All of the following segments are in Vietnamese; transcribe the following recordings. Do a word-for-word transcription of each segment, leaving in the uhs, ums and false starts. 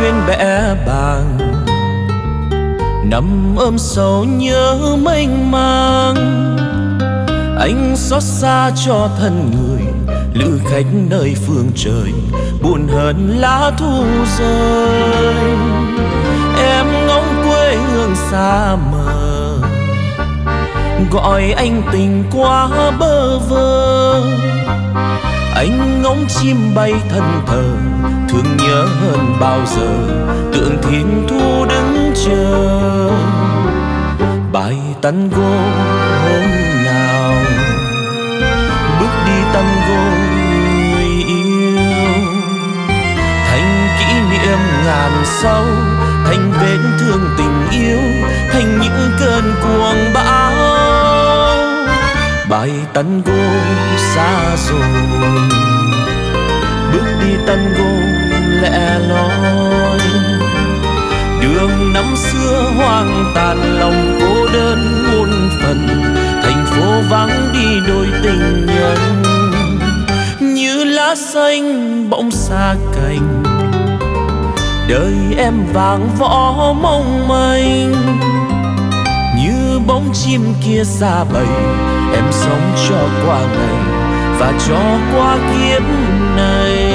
trên bẽ bàng, nằm ôm sầu nhớ mênh mang. Anh xót xa cho thân người, lữ khách nơi phương trời, buồn hơn lá thu rơi. Em ngóng quê hương xa mờ, gọi anh tình quá bơ vơ. Anh ngóng chim bay thân thờ, thương nhớ hơn bao giờ, tượng thiên thu đứng chờ. Bài tango hôm nào, bước đi tango người yêu, thành kỷ niệm ngàn sau, thành vết thương tình yêu, thành những cơn cuồng bão. Bài tango xa rồi, bước đi tango lẻ loi. Đường năm xưa hoang tàn, lòng cô đơn muôn phần, thành phố vắng đi đôi tình nhân. Như lá xanh bỗng xa cành, đời em vàng võ mong manh. Như bóng chim kia xa bầy, em sống cho qua ngày và cho qua kiếp này.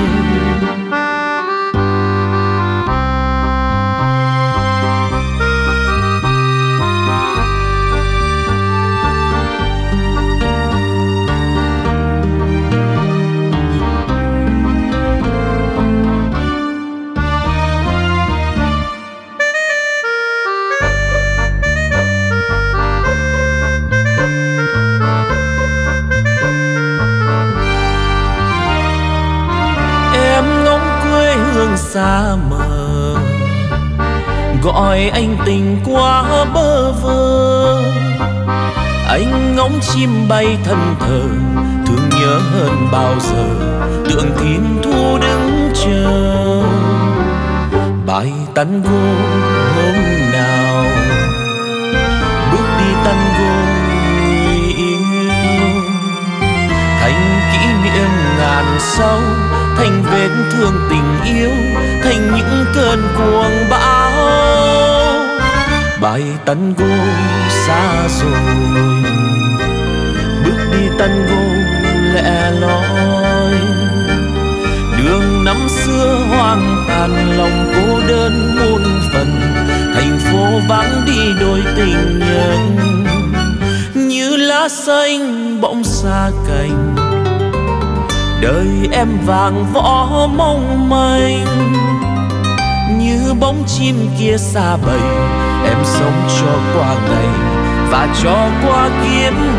Xa mờ, gọi anh tình quá bơ vơ. Anh ngóng chim bay thân thờ, thương nhớ hơn bao giờ, tượng thiên thu đứng chờ. Bài tango hôm nào, bước đi tango người yêu, thành kỷ niệm ngàn sau, thành vết thương tình yêu, thành những cơn cuồng bão. Bài tango xa rồi, bước đi tango lẻ loi. Đường năm xưa hoang tàn, lòng cô đơn muôn phần, thành phố vắng đi đôi tình nhân. Như lá xanh bỗng xa cành, đời em vàng võ mong manh. Như bóng chim kia xa bầy, em sống cho qua ngày và cho qua kiếp